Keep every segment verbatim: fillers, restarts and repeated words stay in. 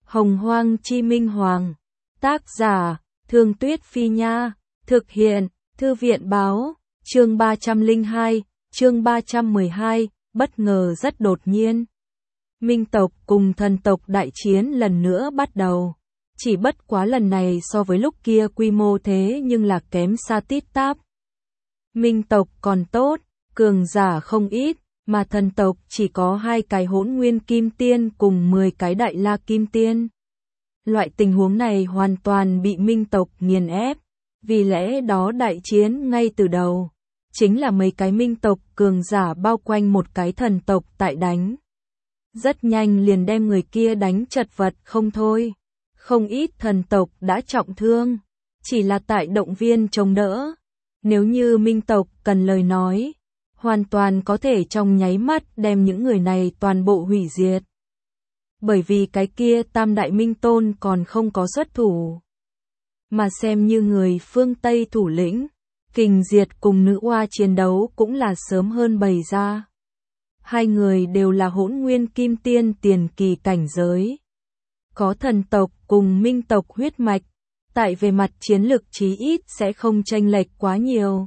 Hồng Hoang Chi Minh Hoàng. Tác giả, Thương Tuyết Phi Nha. Thực hiện, Thư viện Báo. Chương ba trăm lẻ hai, chương ba trăm mười hai, bất ngờ rất đột nhiên. Minh tộc cùng thần tộc đại chiến lần nữa bắt đầu. Chỉ bất quá lần này so với lúc kia quy mô thế nhưng là kém xa tít tắp. Minh tộc còn tốt, cường giả không ít, mà thần tộc chỉ có hai cái hỗn nguyên kim tiên cùng mười cái đại la kim tiên. Loại tình huống này hoàn toàn bị Minh tộc nghiền ép, vì lẽ đó đại chiến ngay từ đầu, chính là mấy cái Minh tộc cường giả bao quanh một cái thần tộc tại đánh. Rất nhanh liền đem người kia đánh chật vật không thôi. Không ít thần tộc đã trọng thương, chỉ là tại động viên chống đỡ. Nếu như Minh tộc cần lời nói, hoàn toàn có thể trong nháy mắt đem những người này toàn bộ hủy diệt. Bởi vì cái kia tam đại minh tôn còn không có xuất thủ. Mà xem như người phương Tây thủ lĩnh, Kình Diệt cùng nữ oa chiến đấu cũng là sớm hơn bày ra. Hai người đều là hỗn nguyên kim tiên tiền kỳ cảnh giới. Có thần tộc cùng minh tộc huyết mạch, tại về mặt chiến lực chí ít sẽ không chênh lệch quá nhiều.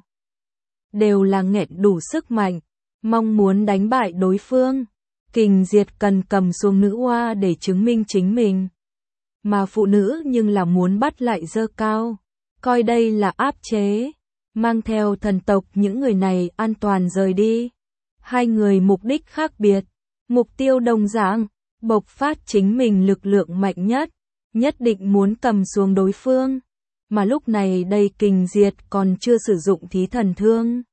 Đều là nghẹn đủ sức mạnh, mong muốn đánh bại đối phương. Kình Diệt cần cầm xuống nữ oa để chứng minh chính mình. Mà phụ nữ nhưng là muốn bắt lại dơ cao, coi đây là áp chế, mang theo thần tộc những người này an toàn rời đi. Hai người mục đích khác biệt, mục tiêu đồng dạng, bộc phát chính mình lực lượng mạnh nhất, nhất định muốn cầm xuống đối phương. Mà lúc này đây Kình Diệt còn chưa sử dụng thí thần thương.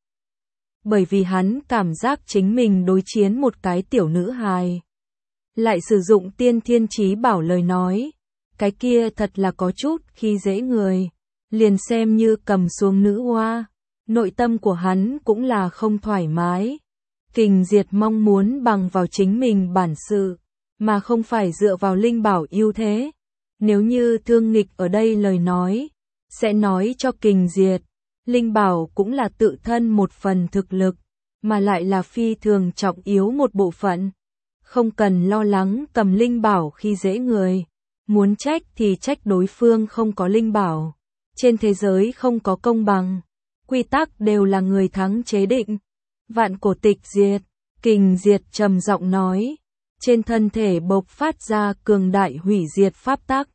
Bởi vì hắn cảm giác chính mình đối chiến một cái tiểu nữ hài. Lại sử dụng tiên thiên chí bảo lời nói. Cái kia thật là có chút khi dễ người. Liền xem như cầm xuống nữ oa. Nội tâm của hắn cũng là không thoải mái. Kình Diệt mong muốn bằng vào chính mình bản sự, mà không phải dựa vào linh bảo ưu thế. Nếu như Thương Nghịch ở đây lời nói, sẽ nói cho Kình Diệt, linh bảo cũng là tự thân một phần thực lực, mà lại là phi thường trọng yếu một bộ phận. Không cần lo lắng cầm linh bảo khi dễ người, muốn trách thì trách đối phương không có linh bảo. Trên thế giới không có công bằng, quy tắc đều là người thắng chế định. Vạn cổ tịch diệt, Kình Diệt trầm giọng nói, trên thân thể bộc phát ra cường đại hủy diệt pháp tắc.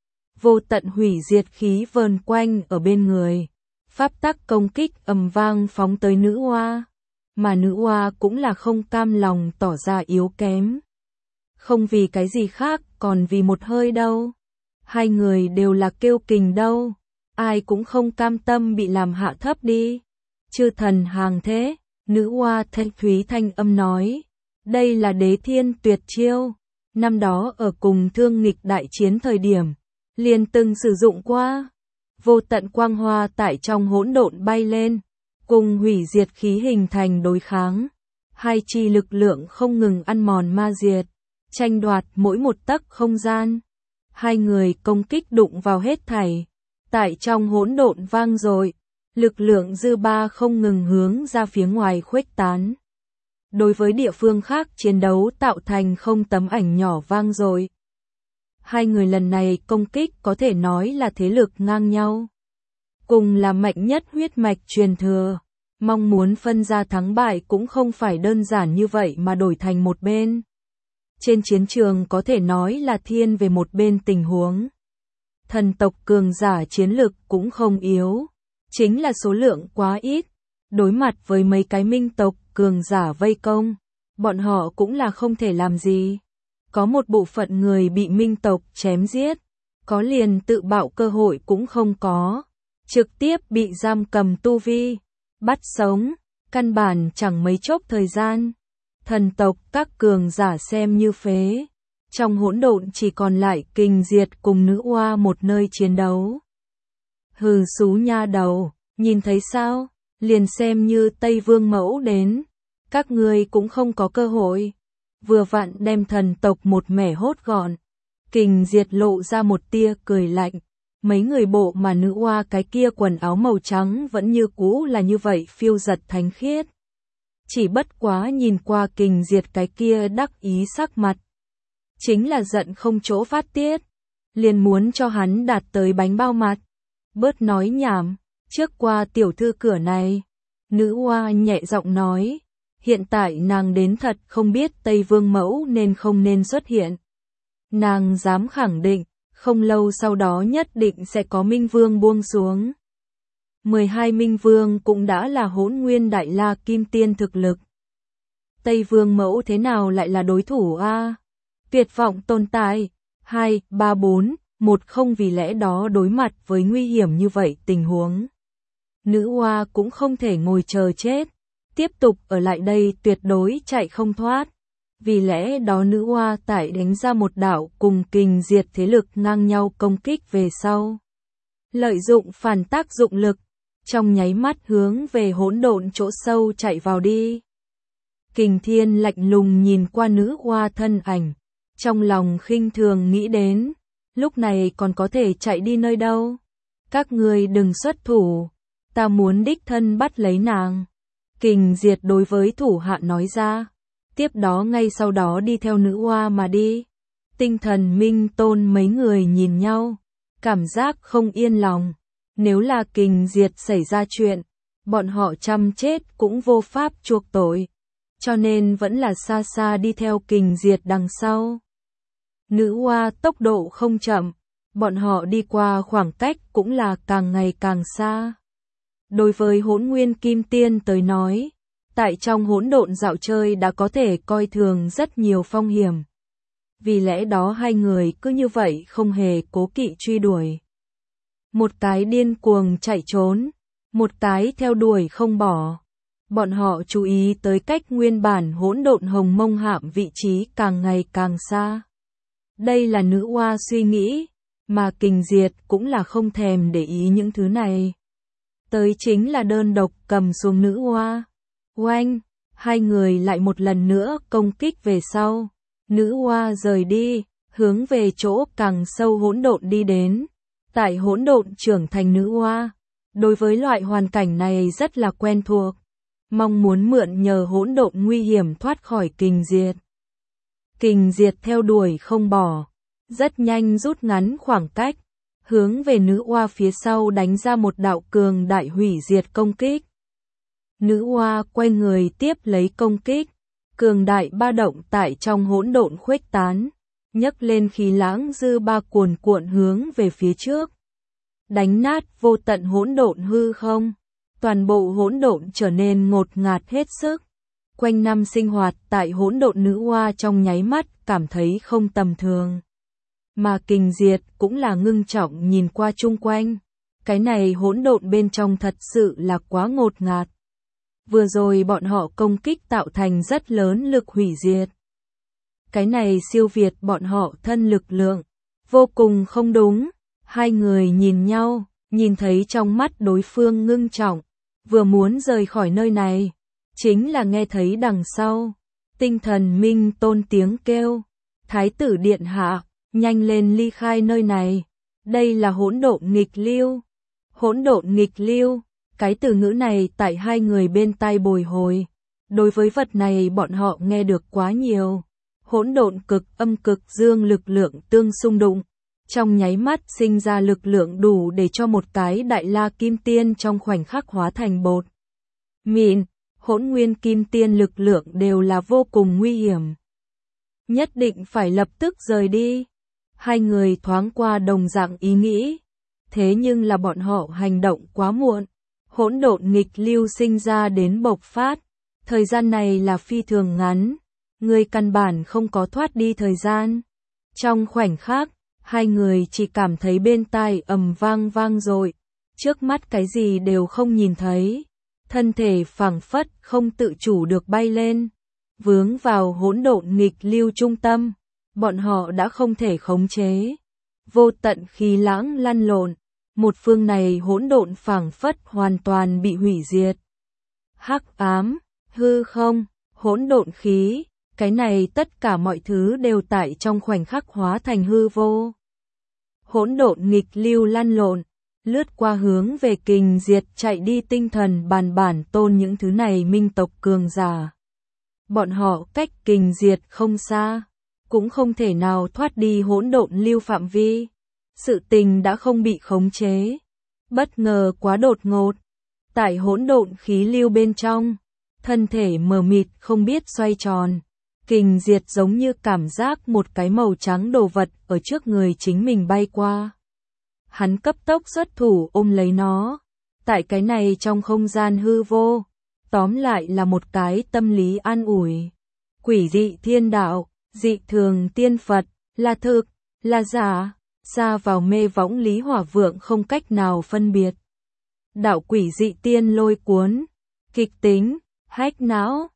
Vô tận hủy diệt khí vờn quanh ở bên người, pháp tắc công kích ầm vang phóng tới nữ oa, mà nữ oa cũng là không cam lòng tỏ ra yếu kém. Không vì cái gì khác, còn vì một hơi đâu. Hai người đều là kiêu kình đâu, ai cũng không cam tâm bị làm hạ thấp đi. Chư thần hàng thế. Nữ oa thanh thúy thanh âm nói, đây là đế thiên tuyệt chiêu, năm đó ở cùng Thương Nghịch đại chiến thời điểm, liền từng sử dụng qua. Vô tận quang hoa tại trong hỗn độn bay lên, cùng hủy diệt khí hình thành đối kháng. Hai chi lực lượng không ngừng ăn mòn ma diệt, tranh đoạt mỗi một tấc không gian. Hai người công kích đụng vào hết thảy, tại trong hỗn độn vang dội. Lực lượng dư ba không ngừng hướng ra phía ngoài khuếch tán. Đối với địa phương khác chiến đấu tạo thành không tấm ảnh nhỏ vang dội. Hai người lần này công kích có thể nói là thế lực ngang nhau. Cùng là mạnh nhất huyết mạch truyền thừa. Mong muốn phân ra thắng bại cũng không phải đơn giản như vậy mà đổi thành một bên. Trên chiến trường có thể nói là thiên về một bên tình huống. Thần tộc cường giả chiến lực cũng không yếu. Chính là số lượng quá ít, đối mặt với mấy cái minh tộc cường giả vây công, bọn họ cũng là không thể làm gì. Có một bộ phận người bị minh tộc chém giết, có liền tự bạo cơ hội cũng không có, trực tiếp bị giam cầm tu vi, bắt sống, căn bản chẳng mấy chốc thời gian. Thần tộc các cường giả xem như phế, trong hỗn độn chỉ còn lại Kình Diệt cùng nữ oa một nơi chiến đấu. Hừ xú nha đầu, nhìn thấy sao, liền xem như Tây Vương mẫu đến, các ngươi cũng không có cơ hội. Vừa vặn đem thần tộc một mẻ hốt gọn. Kình Diệt lộ ra một tia cười lạnh, mấy người bộ mà nữ oa cái kia quần áo màu trắng vẫn như cũ là như vậy phiêu giật thánh khiết. Chỉ bất quá nhìn qua Kình Diệt cái kia đắc ý sắc mặt, chính là giận không chỗ phát tiết, liền muốn cho hắn đạt tới bánh bao mặt. Bớt nói nhảm, trước qua tiểu thư cửa này. Nữ oa nhẹ giọng nói, hiện tại nàng đến thật không biết Tây Vương mẫu nên không nên xuất hiện. Nàng dám khẳng định, không lâu sau đó nhất định sẽ có Minh Vương buông xuống. mười hai Minh Vương cũng đã là Hỗn Nguyên Đại La Kim Tiên thực lực. Tây Vương mẫu thế nào lại là đối thủ a? Tuyệt vọng tồn tại. hai, ba, bốn, một không vì lẽ đó đối mặt với nguy hiểm như vậy tình huống. Nữ oa cũng không thể ngồi chờ chết, tiếp tục ở lại đây tuyệt đối chạy không thoát. Vì lẽ đó nữ oa tại đánh ra một đạo cùng kình diệt thế lực ngang nhau công kích về sau. Lợi dụng phản tác dụng lực, trong nháy mắt hướng về hỗn độn chỗ sâu chạy vào đi. Kình Thiên lạnh lùng nhìn qua nữ oa thân ảnh, trong lòng khinh thường nghĩ đến, lúc này còn có thể chạy đi nơi đâu. Các ngươi đừng xuất thủ, ta muốn đích thân bắt lấy nàng. Kình Diệt đối với thủ hạ nói ra, tiếp đó ngay sau đó đi theo nữ oa mà đi. Tinh Thần Minh Tôn mấy người nhìn nhau, cảm giác không yên lòng. Nếu là Kình Diệt xảy ra chuyện, bọn họ chăm chết cũng vô pháp chuộc tội, cho nên vẫn là xa xa đi theo Kình Diệt đằng sau. Nữ oa tốc độ không chậm, bọn họ đi qua khoảng cách cũng là càng ngày càng xa. Đối với Hỗn Nguyên Kim Tiên tới nói, tại trong hỗn độn dạo chơi đã có thể coi thường rất nhiều phong hiểm. Vì lẽ đó hai người cứ như vậy không hề cố kỵ truy đuổi. Một cái điên cuồng chạy trốn, một cái theo đuổi không bỏ. Bọn họ chú ý tới cách nguyên bản hỗn độn hồng mông hạm vị trí càng ngày càng xa. Đây là nữ oa suy nghĩ, mà Kình Diệt cũng là không thèm để ý những thứ này. Tới chính là đơn độc cầm xuống nữ oa. Oanh, hai người lại một lần nữa công kích về sau. Nữ oa rời đi, hướng về chỗ càng sâu hỗn độn đi đến. Tại hỗn độn trưởng thành nữ oa, đối với loại hoàn cảnh này rất là quen thuộc, mong muốn mượn nhờ hỗn độn nguy hiểm thoát khỏi Kình Diệt. Kình Diệt theo đuổi không bỏ, rất nhanh rút ngắn khoảng cách, hướng về nữ oa phía sau đánh ra một đạo cường đại hủy diệt công kích. Nữ oa quay người tiếp lấy công kích, cường đại ba động tại trong hỗn độn khuếch tán, nhấc lên khí lãng dư ba cuồn cuộn hướng về phía trước, đánh nát vô tận hỗn độn hư không, toàn bộ hỗn độn trở nên ngột ngạt hết sức. Quanh năm sinh hoạt tại hỗn độn nữ oa trong nháy mắt cảm thấy không tầm thường. Mà Kình Diệt cũng là ngưng trọng nhìn qua chung quanh. Cái này hỗn độn bên trong thật sự là quá ngột ngạt. Vừa rồi bọn họ công kích tạo thành rất lớn lực hủy diệt. Cái này siêu việt bọn họ thân lực lượng. Vô cùng không đúng. Hai người nhìn nhau, nhìn thấy trong mắt đối phương ngưng trọng. Vừa muốn rời khỏi nơi này, chính là nghe thấy đằng sau. Tinh Thần Minh Tôn tiếng kêu. Thái tử điện hạ, nhanh lên ly khai nơi này. Đây là hỗn độn nghịch lưu. Hỗn độn nghịch lưu, cái từ ngữ này tại hai người bên tai bồi hồi. Đối với vật này bọn họ nghe được quá nhiều. Hỗn độn cực âm cực dương lực lượng tương xung đụng, trong nháy mắt sinh ra lực lượng đủ để cho một cái đại la kim tiên trong khoảnh khắc hóa thành bột mịn. Hỗn nguyên kim tiên lực lượng đều là vô cùng nguy hiểm. Nhất định phải lập tức rời đi. Hai người thoáng qua đồng dạng ý nghĩ. Thế nhưng là bọn họ hành động quá muộn. Hỗn độn nghịch lưu sinh ra đến bộc phát. Thời gian này là phi thường ngắn. Người căn bản không có thoát đi thời gian. Trong khoảnh khắc, hai người chỉ cảm thấy bên tai ầm vang vang rồi. Trước mắt cái gì đều không nhìn thấy. Thân thể phảng phất không tự chủ được bay lên, vướng vào hỗn độn nghịch lưu trung tâm, bọn họ đã không thể khống chế. Vô tận khí lãng lăn lộn, một phương này hỗn độn phảng phất hoàn toàn bị hủy diệt. Hắc ám, hư không, hỗn độn khí, cái này tất cả mọi thứ đều tại trong khoảnh khắc hóa thành hư vô. Hỗn độn nghịch lưu lăn lộn, lướt qua hướng về Kình Diệt chạy đi Tinh Thần bàn bản tôn những thứ này minh tộc cường giả. Bọn họ cách Kình Diệt không xa, cũng không thể nào thoát đi hỗn độn lưu phạm vi. Sự tình đã không bị khống chế, bất ngờ quá đột ngột. Tại hỗn độn khí lưu bên trong, thân thể mờ mịt không biết xoay tròn, kình diệt giống như cảm giác một cái màu trắng đồ vật ở trước người chính mình bay qua. Hắn cấp tốc xuất thủ ôm lấy nó, tại cái này trong không gian hư vô, tóm lại là một cái tâm lý an ủi. Quỷ dị thiên đạo, dị thường tiên Phật, là thực, là giả, xa vào mê võng Lý Hỏa Vượng không cách nào phân biệt. Đạo quỷ dị tiên lôi cuốn, kịch tính, hách não,